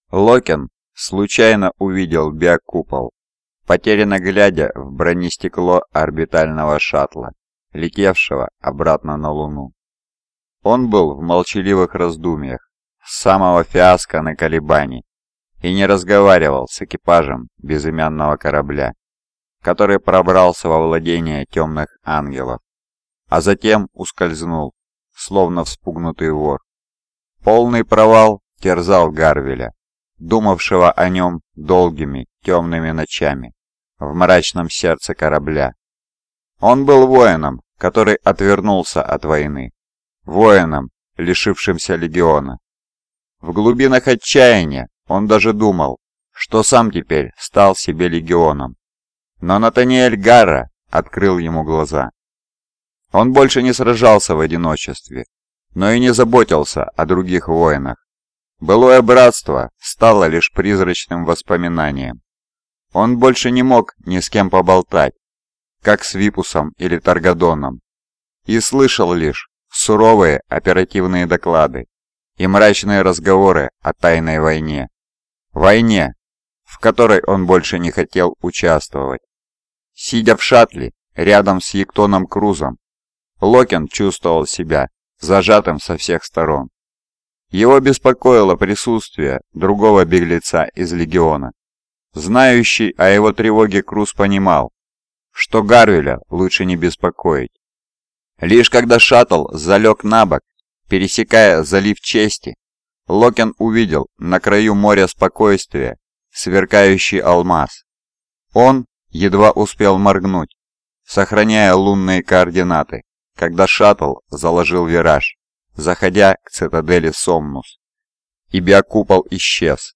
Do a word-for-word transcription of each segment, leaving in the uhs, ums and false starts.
Локин случайно увидел биокупол, потерянно глядя в бронестекло орбитального шаттла, летевшего обратно на Луну. Он был в молчаливых раздумьях с самого фиаско на колебаний и не разговаривал с экипажем безымянного корабля, который пробрался во владение темных ангелов, а затем ускользнул, словно вспугнутый вор. Полный провал терзал Гарвеля, думавшего о нем долгими темными ночами в мрачном сердце корабля. Он был воином, который отвернулся от войны, воином, лишившимся легиона. В глубинах отчаяния он даже думал, что сам теперь стал себе легионом. Но Натаниэль Гарра открыл ему глаза. Он больше не сражался в одиночестве, но и не заботился о других воинах. Былое братство стало лишь призрачным воспоминанием. Он больше не мог ни с кем поболтать, как с Випусом или Таргадоном, и слышал лишь суровые оперативные доклады и мрачные разговоры о тайной войне. Войне, в которой он больше не хотел участвовать. Сидя в шаттле рядом с Ектоном Крузом, Локин чувствовал себя зажатым со всех сторон. Его беспокоило присутствие другого беглеца из легиона. Знающий о его тревоге Круз понимал, что Гарвеля лучше не беспокоить. Лишь когда шаттл залег на бок, пересекая залив Чести, Локин увидел на краю моря спокойствия сверкающий алмаз. Он едва успел моргнуть, сохраняя лунные координаты, когда шаттл заложил вираж, заходя к цитадели Сомнус, и биокупол исчез.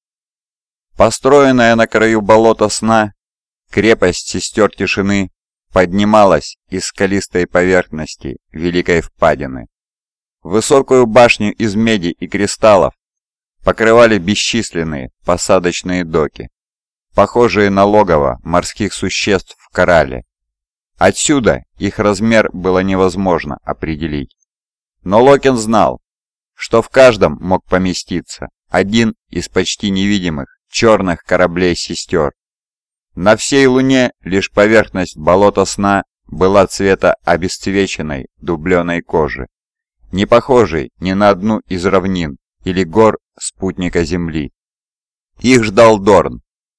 Построенная на краю болота сна, крепость сестер тишины поднималась из скалистой поверхности Великой Впадины. Высокую башню из меди и кристаллов покрывали бесчисленные посадочные доки, похожие на логово морских существ в коралле. Отсюда их размер было невозможно определить. Но Локин знал, что в каждом мог поместиться один из почти невидимых черных кораблей сестер. На всей Луне лишь поверхность болота сна была цвета обесцвеченной дубленой кожи, не похожей ни на одну из равнин или гор спутника Земли. Их ждал Дорн.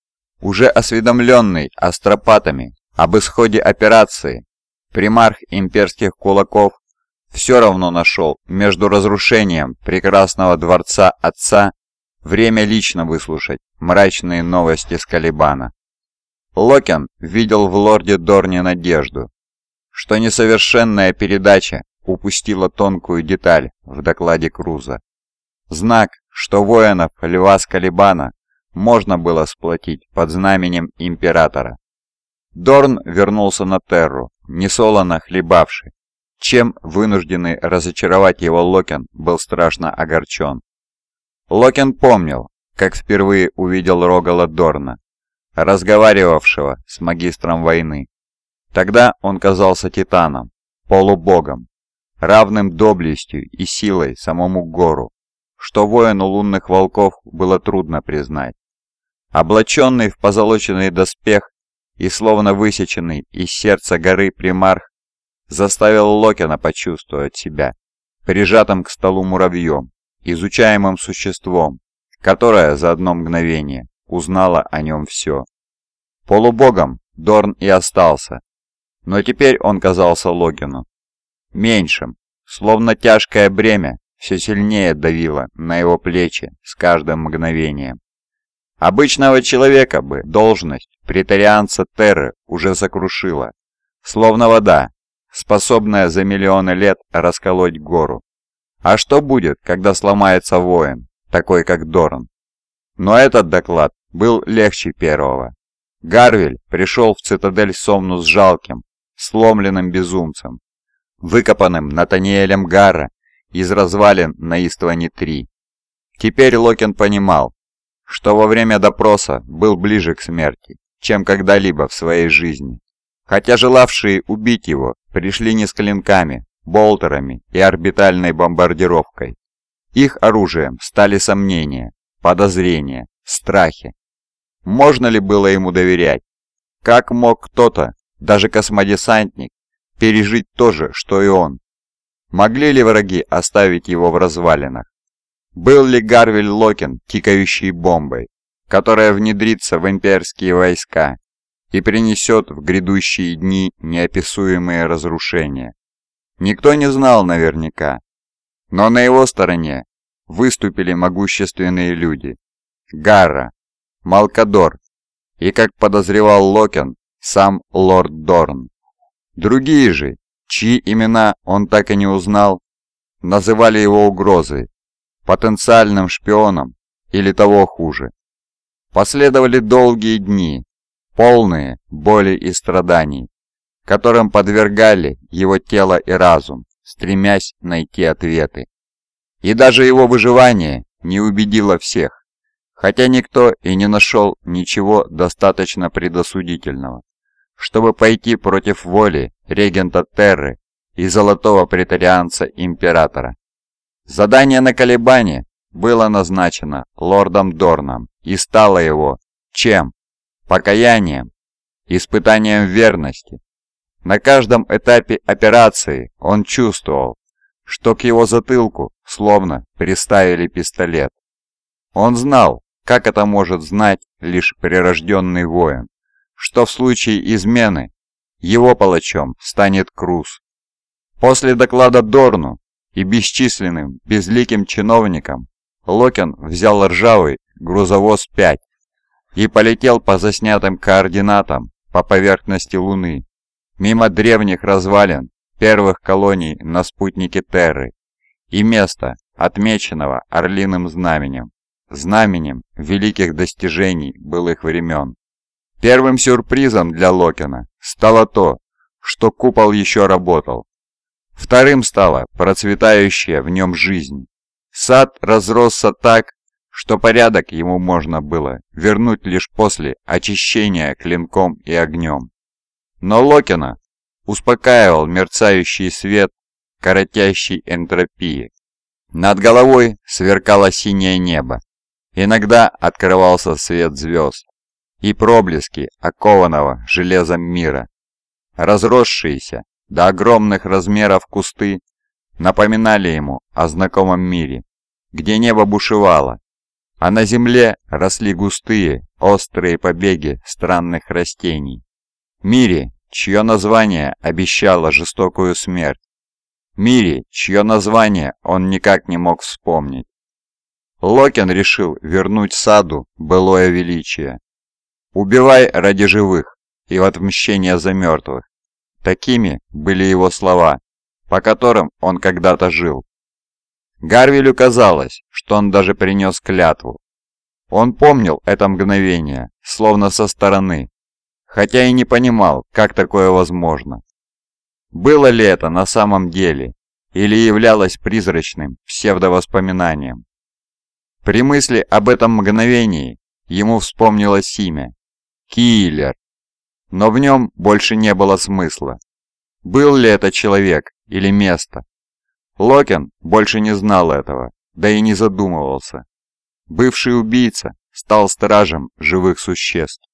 Уже осведомленный астропатами об исходе операции, примарх имперских кулаков все равно нашел между разрушением прекрасного дворца отца время лично выслушать мрачные новости с Калибана. Локин видел в лорде Дорне надежду, что несовершенная передача упустила тонкую деталь в докладе Круза. Знак, что воинов Льва с Калибана можно было сплотить под знаменем Императора. Дорн вернулся на Терру, несолоно хлебавший, чем вынужденный разочаровать его Локин был страшно огорчен. Локин помнил, как впервые увидел Рогала Дорна, разговаривавшего с магистром войны. Тогда он казался титаном, полубогом, равным доблестью и силой самому Гору, что воину лунных волков было трудно признать. Облаченный в позолоченный доспех и словно высеченный из сердца горы примарх заставил Локина почувствовать себя прижатым к столу муравьем, изучаемым существом, которое за одно мгновение узнало о нем все. Полубогом Дорн и остался, но теперь он казался Локину меньшим, словно тяжкое бремя все сильнее давило на его плечи с каждым мгновением. Обычного человека бы должность претарианца Терры уже сокрушила, словно вода, способная за миллионы лет расколоть гору. А что будет, когда сломается воин, такой как Дорн? Но этот доклад был легче первого. Гарвель пришел в цитадель Сомнус жалким, сломленным безумцем, выкопанным Натаниэлем Гарра из развалин на Истване-три. Теперь Локин понимал, что во время допроса был ближе к смерти, чем когда-либо в своей жизни. Хотя желавшие убить его пришли не с клинками, болтерами и орбитальной бомбардировкой. Их оружием стали сомнения, подозрения, страхе. Можно ли было ему доверять? Как мог кто-то, даже космодесантник, пережить то же, что и он? Могли ли враги оставить его в развалинах? Был ли Гарвиль Локин тикающей бомбой, которая внедрится в имперские войска и принесет в грядущие дни неописуемые разрушения? Никто не знал наверняка, но на его стороне выступили могущественные люди. Гарра, Малкадор и, как подозревал Локин, сам лорд Дорн. Другие же, чьи имена он так и не узнал, называли его угрозой, потенциальным шпионом или того хуже. Последовали долгие дни, полные боли и страданий, которым подвергали его тело и разум, стремясь найти ответы. И даже его выживание не убедило всех, хотя никто и не нашел ничего достаточно предосудительного, чтобы пойти против воли регента Терры и золотого претарианца императора. Задание на колебание было назначено лордом Дорном и стало его чем? Покаянием, испытанием верности. На каждом этапе операции он чувствовал, что к его затылку словно приставили пистолет. Он знал, как это может знать лишь прирожденный воин, что в случае измены его палачом станет Круз. После доклада Дорну и бесчисленным безликим чиновникам Локин взял ржавый грузовоз пять и полетел по заснятым координатам по поверхности Луны, мимо древних развалин первых колоний на спутнике Терры и места, отмеченного орлиным знаменем, знаменем великих достижений былых времен. Первым сюрпризом для Локина стало то, что купол еще работал. Вторым стала процветающая в нем жизнь. Сад разросся так, что порядок ему можно было вернуть лишь после очищения клинком и огнем. Но Локина успокаивал мерцающий свет коротящей энтропии. Над головой сверкало синее небо. Иногда открывался свет звезд и проблески окованного железом мира. Разросшиеся до огромных размеров кусты напоминали ему о знакомом мире, где небо бушевало, а на земле росли густые, острые побеги странных растений. Мире, чье название обещало жестокую смерть. Мире, чье название он никак не мог вспомнить. Локин решил вернуть саду былое величие. «Убивай ради живых и в отмщение за мертвых». Такими были его слова, по которым он когда-то жил. Гарвилю казалось, что он даже принес клятву. Он помнил это мгновение, словно со стороны, хотя и не понимал, как такое возможно. Было ли это на самом деле, или являлось призрачным псевдовоспоминанием? При мысли об этом мгновении ему вспомнилось имя – Киллер, но в нем больше не было смысла. Был ли это человек или место? Локин больше не знал этого, да и не задумывался. Бывший убийца стал стражем живых существ.